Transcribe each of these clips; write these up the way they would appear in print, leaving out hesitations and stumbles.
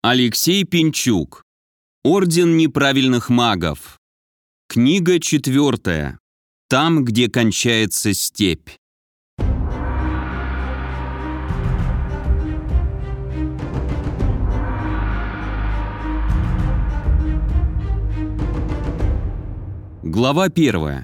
Алексей Пинчук. Орден неправильных магов. Книга 4. Там, где кончается степь. Глава 1.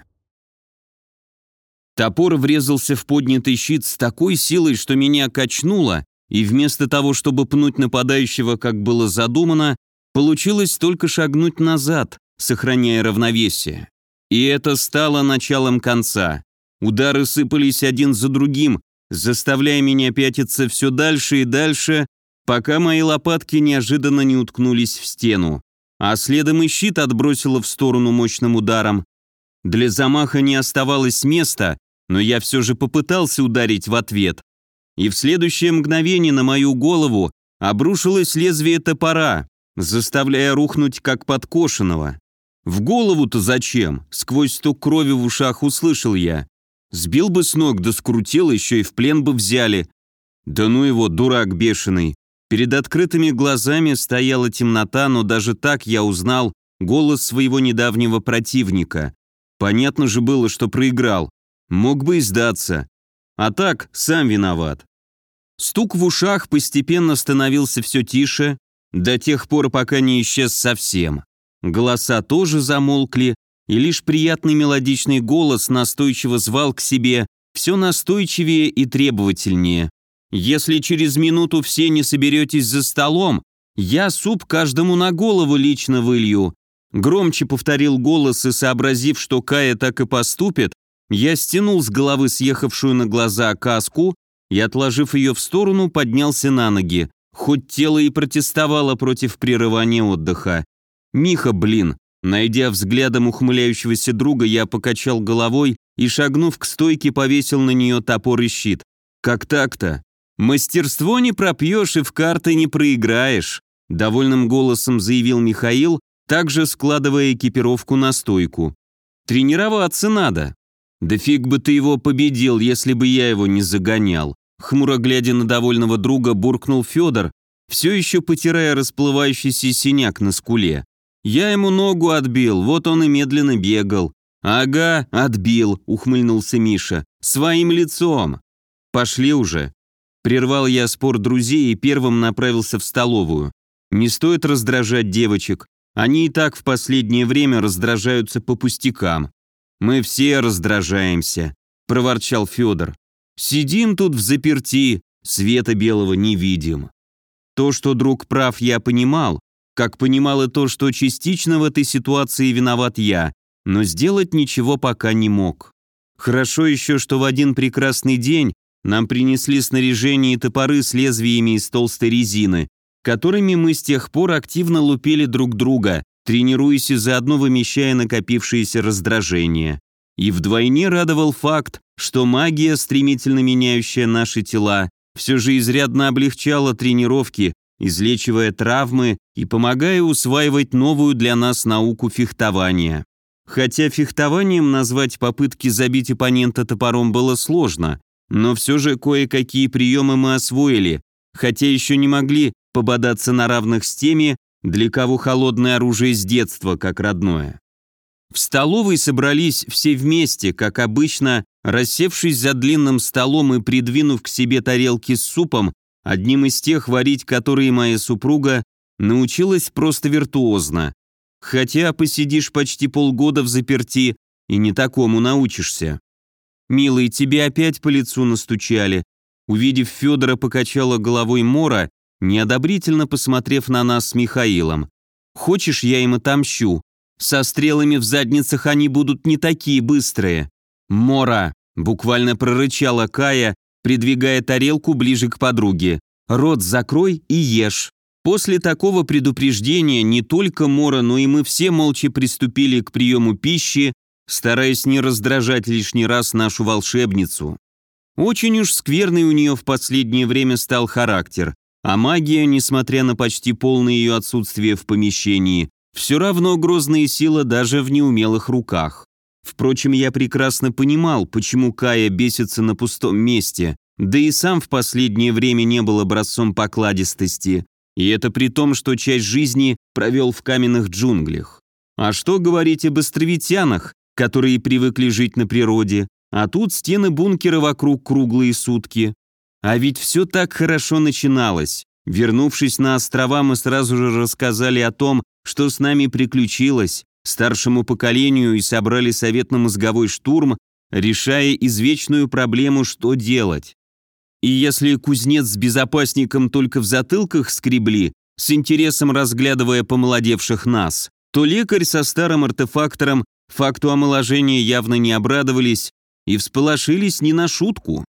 Топор врезался в поднятый щит с такой силой, что меня качнуло, и вместо того, чтобы пнуть нападающего, как было задумано, получилось только шагнуть назад, сохраняя равновесие. И это стало началом конца. Удары сыпались один за другим, заставляя меня пятиться все дальше и дальше, пока мои лопатки неожиданно не уткнулись в стену. А следом и щит отбросило в сторону мощным ударом. Для замаха не оставалось места, но я все же попытался ударить в ответ. И в следующее мгновение на мою голову обрушилось лезвие топора, заставляя рухнуть как подкошенного. В голову-то зачем? Сквозь стук крови в ушах услышал я. Сбил бы с ног, да скрутил, еще и в плен бы взяли. Да ну его, дурак бешеный. Перед открытыми глазами стояла темнота, но даже так я узнал голос своего недавнего противника. Понятно же было, что проиграл. Мог бы и сдаться. А так, сам виноват. Стук в ушах постепенно становился все тише, до тех пор, пока не исчез совсем. Голоса тоже замолкли, и лишь приятный мелодичный голос настойчиво звал к себе все настойчивее и требовательнее. «Если через минуту все не соберетесь за столом, я суп каждому на голову лично вылью». Громче повторил голос, и, сообразив, что Кая так и поступит, я стянул с головы съехавшую на глаза каску и, отложив ее в сторону, поднялся на ноги, хоть тело и протестовало против прерывания отдыха. «Миха, блин!» Найдя взглядом ухмыляющегося друга, я покачал головой и, шагнув к стойке, повесил на нее топор и щит. «Как так-то? Мастерство не пропьешь и в карты не проиграешь», довольным голосом заявил Михаил, также складывая экипировку на стойку. «Тренироваться надо». «Да фиг бы ты его победил, если бы я его не загонял», хмуро глядя на довольного друга, буркнул Федор, все еще потирая расплывающийся синяк на скуле. «Я ему ногу отбил, вот он и медленно бегал». «Ага, отбил», ухмыльнулся Миша, «своим лицом». «Пошли уже». Прервал я спор друзей и первым направился в столовую. Не стоит раздражать девочек, они и так в последнее время раздражаются по пустякам. «Мы все раздражаемся», – проворчал Федор. «Сидим тут взаперти, света белого не видим». То, что друг прав, я понимал, как понимал и то, что частично в этой ситуации виноват я, но сделать ничего пока не мог. Хорошо еще, что в один прекрасный день нам принесли снаряжение и топоры с лезвиями из толстой резины, которыми мы с тех пор активно лупили друг друга, тренируясь и заодно вымещая накопившееся раздражение. И вдвойне радовал факт, что магия, стремительно меняющая наши тела, все же изрядно облегчала тренировки, излечивая травмы и помогая усваивать новую для нас науку фехтования. Хотя фехтованием назвать попытки забить оппонента топором было сложно, но все же кое-какие приемы мы освоили, хотя еще не могли пободаться на равных с теми, для кого холодное оружие с детства как родное. В столовой собрались все вместе, как обычно, рассевшись за длинным столом и придвинув к себе тарелки с супом, одним из тех, варить которые моя супруга научилась просто виртуозно. Хотя посидишь почти полгода взаперти и не такому научишься. «Милый, тебе опять по лицу настучали». Увидев Федора, покачала головой Мора, неодобрительно посмотрев на нас с Михаилом. «Хочешь, я им отомщу? Со стрелами в задницах они будут не такие быстрые». «Мора!» – буквально прорычала Кая, придвигая тарелку ближе к подруге. «Рот закрой и ешь». После такого предупреждения не только Мора, но и мы все молча приступили к приему пищи, стараясь не раздражать лишний раз нашу волшебницу. Очень уж скверный у нее в последнее время стал характер. А магия, несмотря на почти полное ее отсутствие в помещении, все равно грозная сила даже в неумелых руках. Впрочем, я прекрасно понимал, почему Кая бесится на пустом месте, да и сам в последнее время не был образцом покладистости. И это при том, что часть жизни провел в каменных джунглях. А что говорить об островитянах, которые привыкли жить на природе, а тут стены бункера вокруг круглые сутки. А ведь все так хорошо начиналось. Вернувшись на острова, мы сразу же рассказали о том, что с нами приключилось, старшему поколению и собрали советно-мозговой штурм, решая извечную проблему, что делать. И если кузнец с безопасником только в затылках скребли, с интересом разглядывая помолодевших нас, то лекарь со старым артефактором факту омоложения явно не обрадовались и всполошились не на шутку.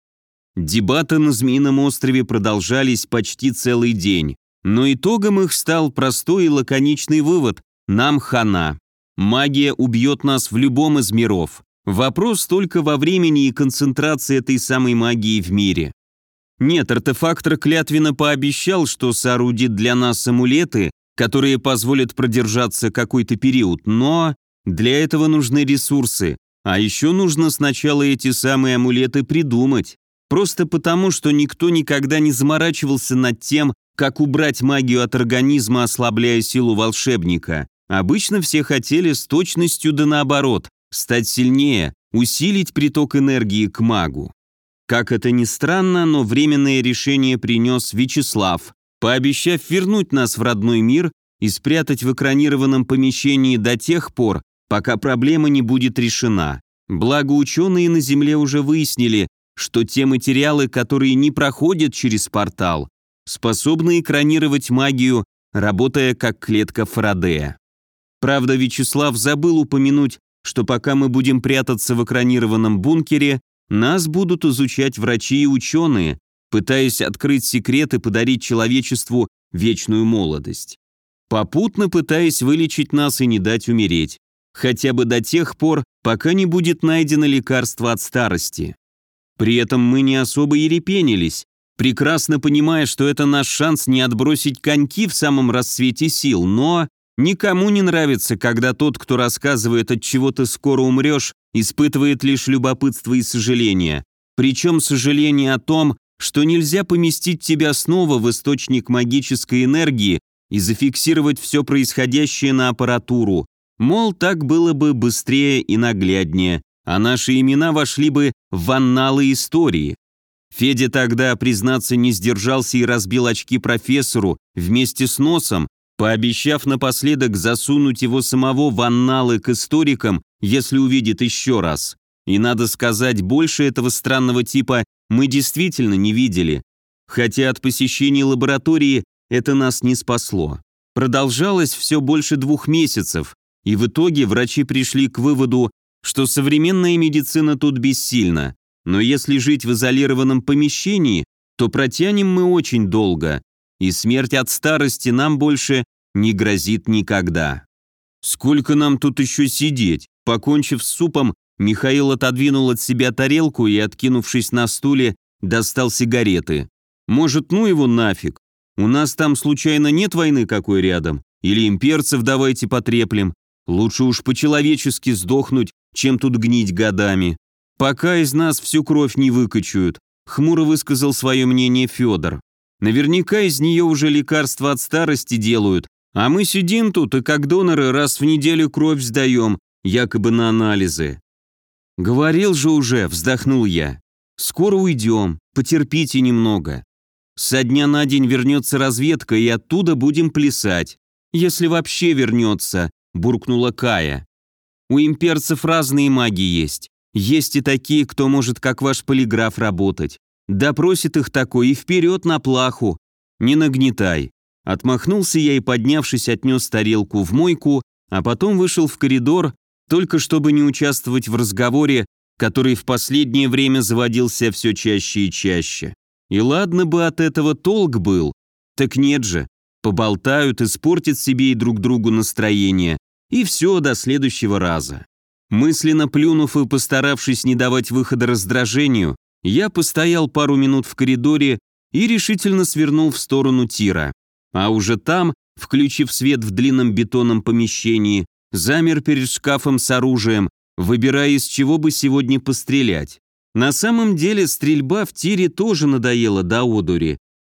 Дебаты на Змеином острове продолжались почти целый день, но итогом их стал простой и лаконичный вывод – нам хана. Магия убьет нас в любом из миров. Вопрос только во времени и концентрации этой самой магии в мире. Нет, артефактор клятвенно пообещал, что соорудит для нас амулеты, которые позволят продержаться какой-то период, но для этого нужны ресурсы, а еще нужно сначала эти самые амулеты придумать. Просто потому, что никто никогда не заморачивался над тем, как убрать магию от организма, ослабляя силу волшебника. Обычно все хотели с точностью да наоборот, стать сильнее, усилить приток энергии к магу. Как это ни странно, но временное решение принес Вячеслав, пообещав вернуть нас в родной мир и спрятать в экранированном помещении до тех пор, пока проблема не будет решена. Благо ученые на Земле уже выяснили, что те материалы, которые не проходят через портал, способны экранировать магию, работая как клетка Фарадея. Правда, Вячеслав забыл упомянуть, что пока мы будем прятаться в экранированном бункере, нас будут изучать врачи и ученые, пытаясь открыть секрет и подарить человечеству вечную молодость. Попутно пытаясь вылечить нас и не дать умереть. Хотя бы до тех пор, пока не будет найдено лекарство от старости. При этом мы не особо ерепенились, прекрасно понимая, что это наш шанс не отбросить коньки в самом расцвете сил, но никому не нравится, когда тот, кто рассказывает, от чего ты скоро умрешь, испытывает лишь любопытство и сожаление. Причем сожаление о том, что нельзя поместить тебя снова в источник магической энергии и зафиксировать все происходящее на аппаратуру. Мол, так было бы быстрее и нагляднее, а наши имена вошли бы в анналы истории. Федя тогда, признаться, не сдержался и разбил очки профессору вместе с носом, пообещав напоследок засунуть его самого в анналы к историкам, если увидит еще раз. И надо сказать, больше этого странного типа мы действительно не видели. Хотя от посещения лаборатории это нас не спасло. Продолжалось все больше 2 месяцев, и в итоге врачи пришли к выводу, что современная медицина тут бессильна, но если жить в изолированном помещении, то протянем мы очень долго, и смерть от старости нам больше не грозит никогда. Сколько нам тут еще сидеть? Покончив с супом, Михаил отодвинул от себя тарелку и, откинувшись на стуле, достал сигареты. Может, ну его нафиг? У нас там случайно нет войны какой рядом? Или имперцев давайте потреплем? Лучше уж по-человечески сдохнуть, чем тут гнить годами. Пока из нас всю кровь не выкачают, хмуро высказал свое мнение Федор. Наверняка из нее уже лекарства от старости делают, а мы сидим тут и как доноры раз в неделю кровь сдаем, якобы на анализы. Говорил же уже, вздохнул я. Скоро уйдем, потерпите немного. Со дня на день вернется разведка, и оттуда будем плясать. Если вообще вернется, буркнула Кая. У имперцев разные маги есть. Есть и такие, кто может как ваш полиграф работать. Допросит их такой и вперед на плаху. Не нагнетай. Отмахнулся я и, поднявшись, отнес тарелку в мойку, а потом вышел в коридор, только чтобы не участвовать в разговоре, который в последнее время заводился все чаще и чаще. И ладно бы от этого толк был. Так нет же. Поболтают, испортят себе и друг другу настроение. И все, до следующего раза. Мысленно плюнув и постаравшись не давать выхода раздражению, я постоял пару минут в коридоре и решительно свернул в сторону тира. А уже там, включив свет в длинном бетонном помещении, замер перед шкафом с оружием, выбирая, из чего бы сегодня пострелять. На самом деле стрельба в тире тоже надоела до одури,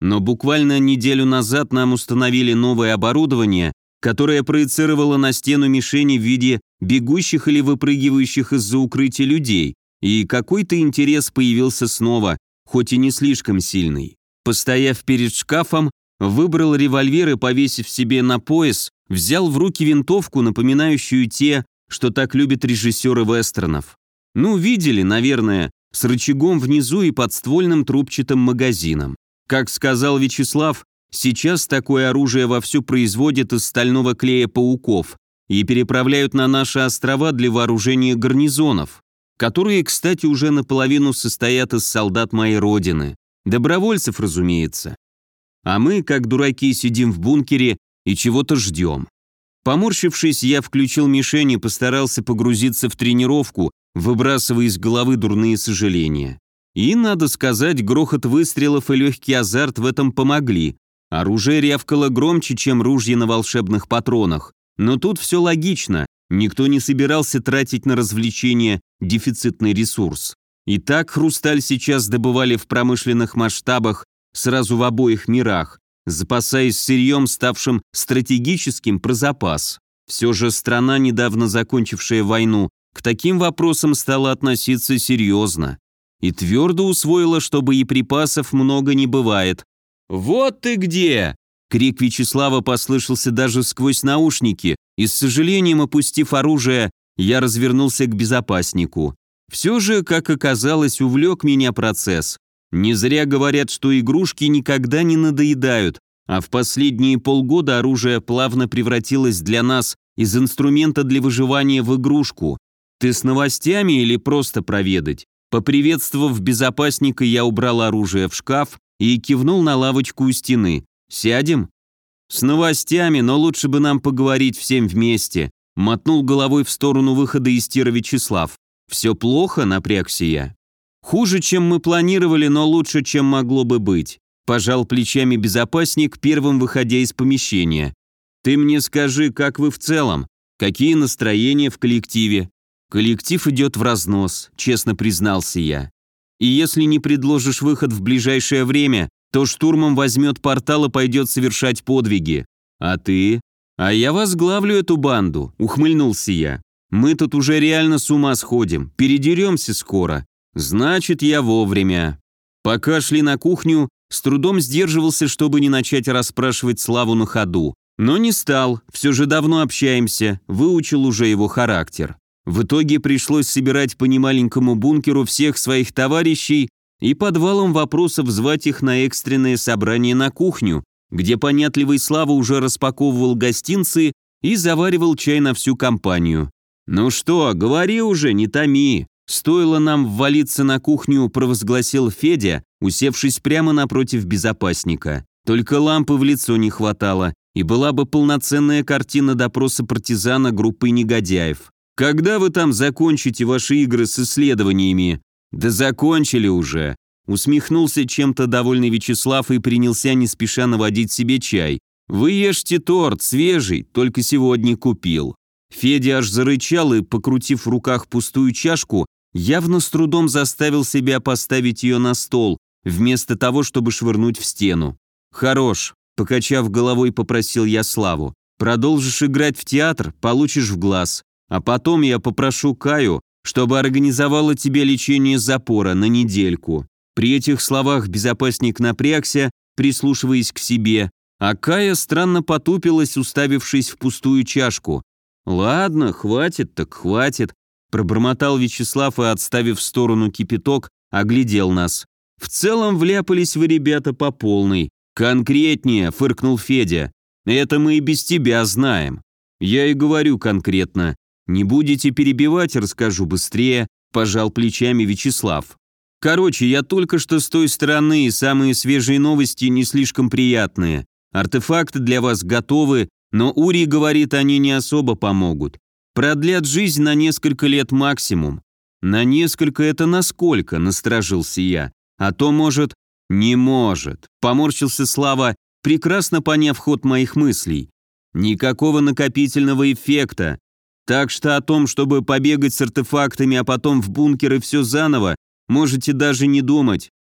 Но буквально неделю назад нам установили новое оборудование, которое проецировало на стену мишени в виде бегущих или выпрыгивающих из-за укрытия людей, и какой-то интерес появился снова, хоть и не слишком сильный. Постояв перед шкафом, выбрал револьвер и, повесив себе на пояс, взял в руки винтовку, напоминающую те, что так любят режиссеры вестернов. Ну, видели, наверное, с рычагом внизу и подствольным трубчатым магазином. Как сказал Вячеслав, сейчас такое оружие вовсю производят из стального клея пауков и переправляют на наши острова для вооружения гарнизонов, которые, кстати, уже наполовину состоят из солдат моей родины. Добровольцев, разумеется. А мы, как дураки, сидим в бункере и чего-то ждем. Поморщившись, я включил мишень и постарался погрузиться в тренировку, выбрасывая из головы дурные сожаления. И, надо сказать, грохот выстрелов и легкий азарт в этом помогли. Оружие рявкало громче, чем ружья на волшебных патронах. Но тут все логично, никто не собирался тратить на развлечения дефицитный ресурс. И так хрусталь сейчас добывали в промышленных масштабах сразу в обоих мирах, запасаясь сырьем, ставшим стратегическим про запас. Все же страна, недавно закончившая войну, к таким вопросам стала относиться серьезно. И твердо усвоила, что боеприпасов много не бывает. «Вот ты где!» Крик Вячеслава послышался даже сквозь наушники, и с сожалением, опустив оружие, я развернулся к безопаснику. Все же, как оказалось, увлек меня процесс. Не зря говорят, что игрушки никогда не надоедают, а в последние полгода оружие плавно превратилось для нас из инструмента для выживания в игрушку. Ты с новостями или просто проведать? Поприветствовав безопасника, я убрал оружие в шкаф и кивнул на лавочку у стены. «Сядем?» «С новостями, но лучше бы нам поговорить всем вместе», мотнул головой в сторону выхода из тира Вячеслав. «Все плохо?» — напрягся я. «Хуже, чем мы планировали, но лучше, чем могло бы быть», пожал плечами безопасник, первым выходя из помещения. «Ты мне скажи, как вы в целом? Какие настроения в коллективе?» «Коллектив идет в разнос», честно признался я. «И если не предложишь выход в ближайшее время, то штурмом возьмет портал и пойдет совершать подвиги. А ты?» «А я возглавлю эту банду», ухмыльнулся я. «Мы тут уже реально с ума сходим, передеремся скоро. Значит, я вовремя». Пока шли на кухню, с трудом сдерживался, чтобы не начать расспрашивать Славу на ходу. Но не стал, все же давно общаемся, выучил уже его характер. В итоге пришлось собирать по немаленькому бункеру всех своих товарищей и подвалом вопросов звать их на экстренное собрание на кухню, где понятливый Слава уже распаковывал гостинцы и заваривал чай на всю компанию. «Ну что, говори уже, не томи». «Стоило нам ввалиться на кухню», провозгласил Федя, усевшись прямо напротив безопасника. Только лампы в лицо не хватало, и была бы полноценная картина допроса партизана группы негодяев. «Когда вы там закончите ваши игры с исследованиями?» «Да закончили уже», усмехнулся чем-то довольный Вячеслав и принялся не спеша наводить себе чай. «Вы ешьте торт, свежий, только сегодня купил». Федя аж зарычал и, покрутив в руках пустую чашку, явно с трудом заставил себя поставить ее на стол, вместо того, чтобы швырнуть в стену. «Хорош», — покачав головой, попросил я Славу. «Продолжишь играть в театр, получишь в глаз. А потом я попрошу Каю, чтобы организовала тебе лечение запора на недельку». При этих словах безопасник напрягся, прислушиваясь к себе, а Кая странно потупилась, уставившись в пустую чашку. «Ладно, хватит так хватит», пробормотал Вячеслав и, отставив в сторону кипяток, оглядел нас. «В целом вляпались вы, ребята, по полной». «Конкретнее», — фыркнул Федя. «Это мы и без тебя знаем». «Я и говорю конкретно. Не будете перебивать, расскажу быстрее», — пожал плечами Вячеслав. «Короче, я только что с той стороны, и самые свежие новости не слишком приятные. Артефакты для вас готовы, но Ури говорит, они не особо помогут. Продлят жизнь на несколько лет максимум». «На несколько это насколько?» – насторожился я. «А то, может...» «Не может», – поморщился Слава, прекрасно поняв ход моих мыслей. «Никакого накопительного эффекта. Так что о том, чтобы побегать с артефактами, а потом в бункер и все заново, можете даже не думать.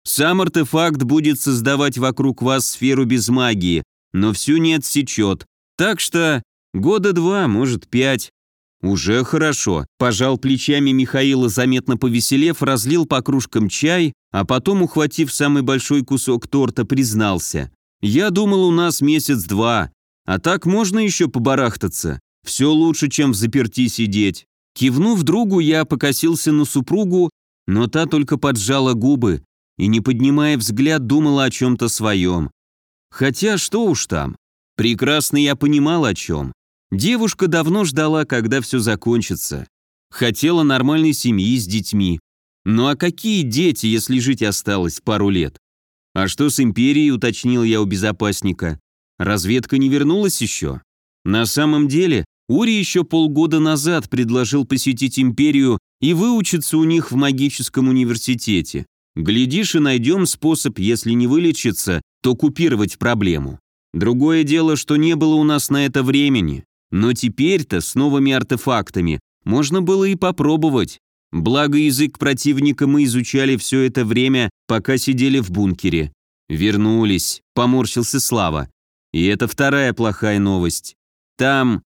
Сам артефакт будет создавать вокруг вас сферу без магии, но всю не отсечет. Так что 2 года, может 5. Уже хорошо. Пожал плечами Михаила, заметно повеселев, разлил по кружкам чай, а потом, ухватив самый большой кусок торта, признался. Я думал, у нас 1-2 месяца, а так можно еще побарахтаться. Все лучше, чем взаперти сидеть. Кивнув другу, я покосился на супругу, но та только поджала губы и, не поднимая взгляд, думала о чем-то своем. Хотя что уж там. Прекрасно я понимал, о чем. Девушка давно ждала, когда все закончится. Хотела нормальной семьи с детьми. Ну а какие дети, если жить осталось пару лет? А что с империей, уточнил я у безопасника. Разведка не вернулась еще? На самом деле, Ури еще полгода назад предложил посетить империю и выучиться у них в магическом университете. Глядишь, и найдем способ, если не вылечиться, то купировать проблему. Другое дело, что не было у нас на это времени. Но теперь-то с новыми артефактами можно было и попробовать. Благо язык противника мы изучали все это время, пока сидели в бункере. Вернулись, поморщился Слава. И это вторая плохая новость. Там,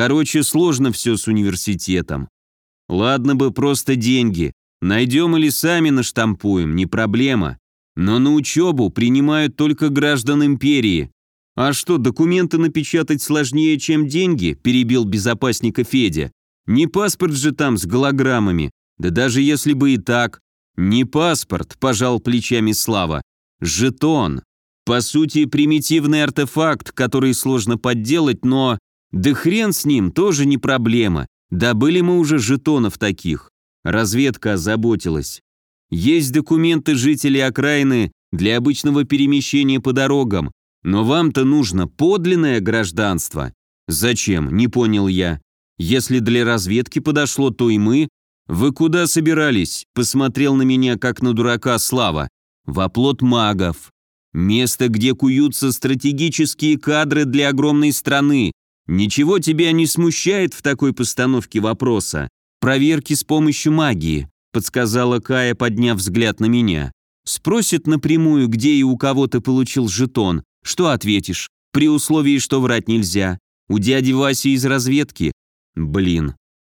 сложно все с университетом. Ладно бы просто деньги. Найдем или сами наштампуем, не проблема. Но на учебу принимают только граждан империи. А что, документы напечатать сложнее, чем деньги? Перебил безопасника Федя. Не паспорт же там с голограммами. Да даже если бы и так. Не паспорт, пожал плечами Слава. Жетон. По сути, примитивный артефакт, который сложно подделать, но... Да хрен с ним, тоже не проблема. Добыли мы уже жетонов таких. Разведка озаботилась. Есть документы жителей окраины для обычного перемещения по дорогам, но вам-то нужно подлинное гражданство. Зачем, не понял я. Если для разведки подошло, то и мы. Вы куда собирались? Посмотрел на меня, как на дурака Слава. В оплот магов. Место, где куются стратегические кадры для огромной страны. Ничего тебя не смущает в такой постановке вопроса? Проверки с помощью магии, подсказала Кая, подняв взгляд на меня. Спросит напрямую, где и у кого ты получил жетон. Что ответишь? При условии, что врать нельзя. У дяди Васи из разведки? Блин.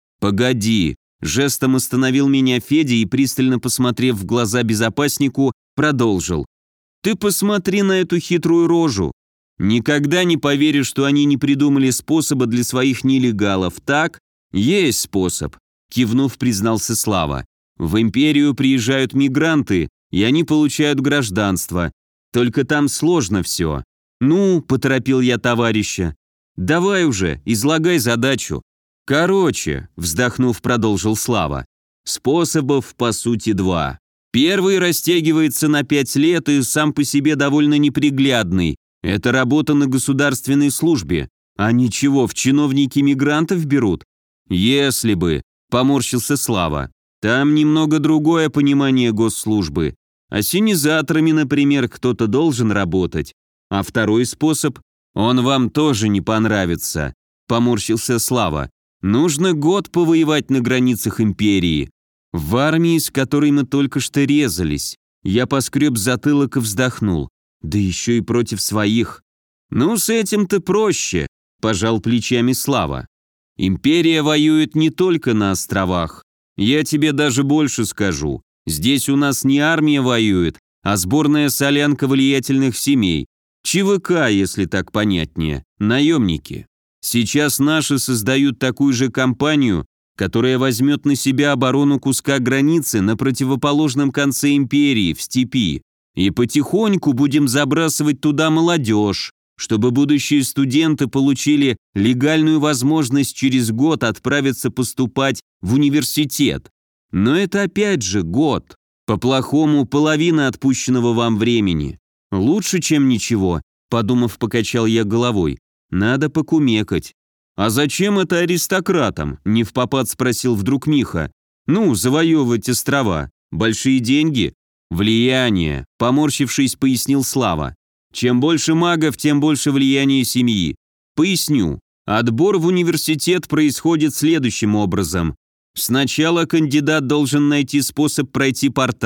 Погоди. Жестом остановил меня Федя и, пристально посмотрев в глаза безопаснику, продолжил. Ты посмотри на эту хитрую рожу. Никогда не поверишь, что они не придумали способа для своих нелегалов, так? Есть способ, кивнув, признался Слава. В империю приезжают мигранты, и они получают гражданство. Только там сложно все. Ну, поторопил я товарища. Давай уже, излагай задачу. Короче, вздохнув, продолжил Слава. Способов, по сути, 2. Первый растягивается на 5 лет и сам по себе довольно неприглядный. Это работа на государственной службе. А ничего, в чиновники мигрантов берут? Если бы, поморщился Слава. Там немного другое понимание госслужбы. Ассенизаторами, например, кто-то должен работать. А второй способ, он вам тоже не понравится, поморщился Слава. Нужно год повоевать на границах империи. В армии, с которой мы только что резались. Я поскреб затылок и вздохнул. Да еще и против своих. Ну, с этим-то проще, пожал плечами Слава. Империя воюет не только на островах. Я тебе даже больше скажу. Здесь у нас не армия воюет, а сборная солянка влиятельных семей. ЧВК, если так понятнее. Наемники. Сейчас наши создают такую же компанию, которая возьмет на себя оборону куска границы на противоположном конце империи, в степи. И потихоньку будем забрасывать туда молодежь, чтобы будущие студенты получили легальную возможность через год отправиться поступать в университет. Но это опять же год. По-плохому половина отпущенного вам времени. Лучше, чем ничего, подумав, покачал я головой. Надо покумекать. А зачем это аристократам? Невпопад спросил вдруг Миха. Ну, завоевывать острова. Большие деньги? Влияние, поморщившись, пояснил Слава. Чем больше магов, тем больше влияния семьи. Поясню. Отбор в университет происходит следующим образом. Сначала кандидат должен найти способ пройти портал,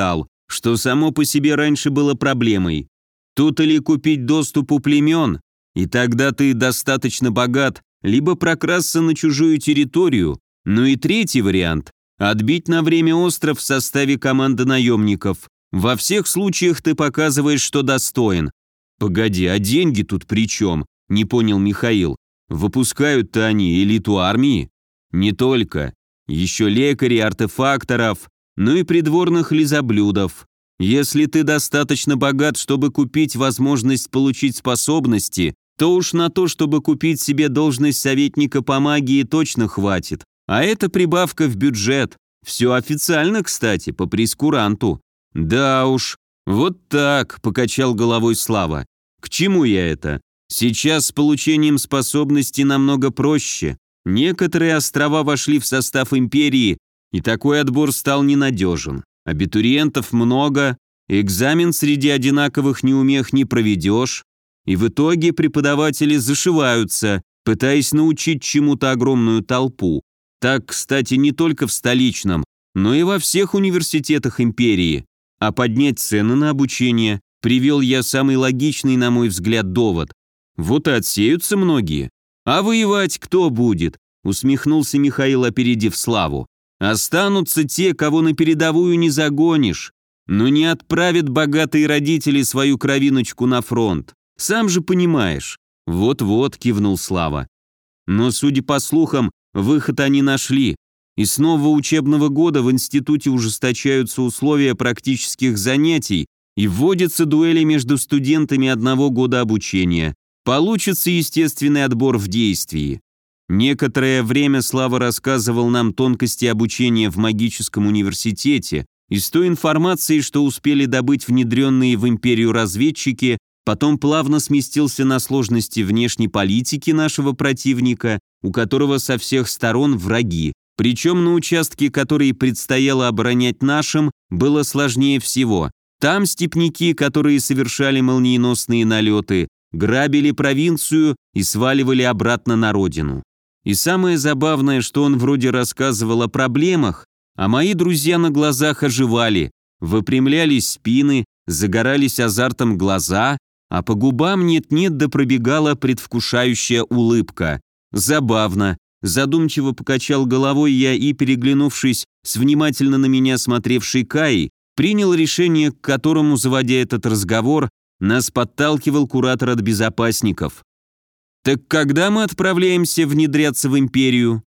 что само по себе раньше было проблемой. Тут или купить доступ у племен, и тогда ты достаточно богат, либо прокрасться на чужую территорию, ну и третий вариант – отбить на время остров в составе команды наемников. Во всех случаях ты показываешь, что достоин. Погоди, а деньги тут при чем? Не понял Михаил. Выпускают-то они элиту армии? Не только. Еще лекарей, артефакторов, ну и придворных лизоблюдов. Если ты достаточно богат, чтобы купить возможность получить способности, то уж на то, чтобы купить себе должность советника по магии, точно хватит. А это прибавка в бюджет. Все официально, кстати, по прейскуранту. Да уж, вот так, покачал головой Слава. К чему я это? Сейчас с получением способностей намного проще. Некоторые острова вошли в состав империи, и такой отбор стал ненадежен. Абитуриентов много, экзамен среди одинаковых неумех не проведешь, и в итоге преподаватели зашиваются, пытаясь научить чему-то огромную толпу. Так, кстати, не только в столичном, но и во всех университетах империи. А поднять цены на обучение привел я самый логичный, на мой взгляд, довод. Вот и отсеются многие. А воевать кто будет? Усмехнулся Михаил, опередив Славу. Останутся те, кого на передовую не загонишь. Но не отправят богатые родители свою кровиночку на фронт. Сам же понимаешь. Вот-вот, кивнул Слава. Но, судя по слухам, выход они нашли. И с нового учебного года в институте ужесточаются условия практических занятий и вводятся дуэли между студентами одного года обучения. Получится естественный отбор в действии. Некоторое время Слава рассказывал нам тонкости обучения в магическом университете. Из той информации, что успели добыть внедренные в империю разведчики, потом плавно сместился на сложности внешней политики нашего противника, у которого со всех сторон враги. Причем на участке, который предстояло оборонять нашим, было сложнее всего. Там степняки, которые совершали молниеносные налеты, грабили провинцию и сваливали обратно на родину. И самое забавное, что он вроде рассказывал о проблемах, а мои друзья на глазах оживали, выпрямлялись спины, загорались азартом глаза, а по губам нет-нет да пробегала предвкушающая улыбка. Забавно. Задумчиво покачал головой я и, переглянувшись с внимательно на меня смотревшей Каей, принял решение, к которому, заводя этот разговор, нас подталкивал куратор от безопасников. «Так когда мы отправляемся внедряться в империю?»